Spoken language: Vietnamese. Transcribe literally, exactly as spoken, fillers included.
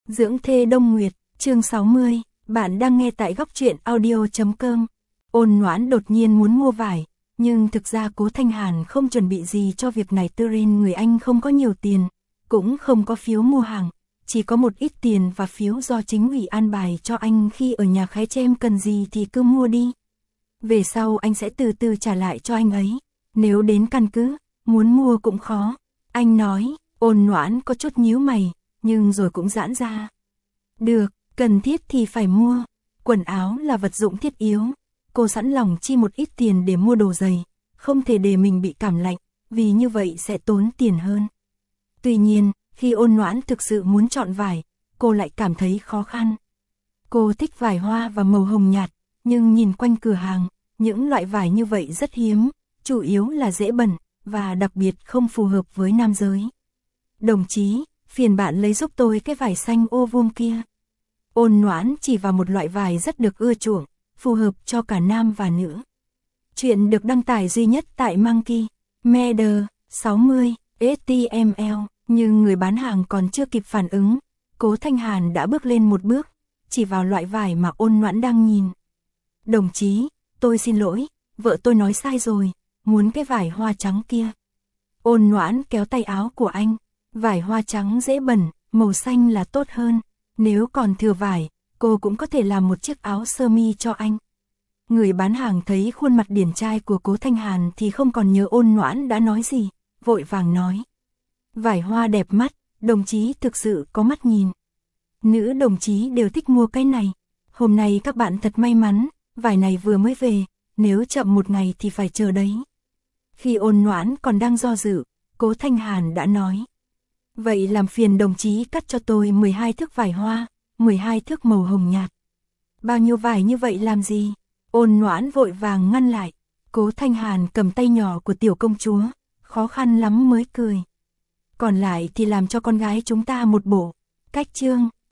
Dưỡng thê Đông Nguyệt, chương sáu mươi, bạn đang nghe tại góc truyện audio chấm com. Ôn Noãn đột nhiên muốn mua vải, nhưng thực ra Cố Thanh Hàn không chuẩn bị gì cho việc này, tư ren người anh không có nhiều tiền, cũng không có phiếu mua hàng, chỉ có một ít tiền và phiếu do chính ủy an bài cho anh khi ở nhà khái chem, cần gì thì cứ mua đi. Về sau anh sẽ từ từ trả lại cho anh ấy, nếu đến căn cứ, muốn mua cũng khó. Anh nói. Ôn Noãn có chút nhíu mày, nhưng rồi cũng giãn ra. Được, cần thiết thì phải mua. Quần áo là vật dụng thiết yếu. Cô sẵn lòng chi một ít tiền để mua đồ giày, không thể để mình bị cảm lạnh, vì như vậy sẽ tốn tiền hơn. Tuy nhiên, khi Ôn Noãn thực sự muốn chọn vải, cô lại cảm thấy khó khăn. Cô thích vải hoa và màu hồng nhạt, nhưng nhìn quanh cửa hàng, những loại vải như vậy rất hiếm, chủ yếu là dễ bẩn, và đặc biệt không phù hợp với nam giới. Đồng chí, phiền bạn lấy giúp tôi cái vải xanh ô vuông kia. Ôn Noãn chỉ vào một loại vải rất được ưa chuộng, phù hợp cho cả nam và nữ. Chuyện được đăng tải duy nhất tại Monkey Media sáu mươi ếch ti em el, nhưng người bán hàng còn chưa kịp phản ứng, Cố Thanh Hàn đã bước lên một bước, chỉ vào loại vải mà Ôn Noãn đang nhìn. Đồng chí, tôi xin lỗi, vợ tôi nói sai rồi, muốn cái vải hoa trắng kia. Ôn Noãn kéo tay áo của anh. Vải hoa trắng dễ bẩn, màu xanh là tốt hơn. Nếu còn thừa vải, cô cũng có thể làm một chiếc áo sơ mi cho anh. Người bán hàng thấy khuôn mặt điển trai của Cố Thanh Hàn thì không còn nhớ Ôn Noãn đã nói gì, vội vàng nói. Vải hoa đẹp mắt, đồng chí thực sự có mắt nhìn. Nữ đồng chí đều thích mua cái này. Hôm nay các bạn thật may mắn, vải này vừa mới về, nếu chậm một ngày thì phải chờ đấy. Khi Ôn Noãn còn đang do dự, Cố Thanh Hàn đã nói. Vậy làm phiền đồng chí cắt cho tôi mười hai thước vải hoa, mười hai thước màu hồng nhạt. Bao nhiêu vải như vậy làm gì? Ôn Noãn vội vàng ngăn lại. Cố Thanh Hàn cầm tay nhỏ của tiểu công chúa, khó khăn lắm mới cười. Còn lại thì làm cho con gái chúng ta một bộ. Cách chương.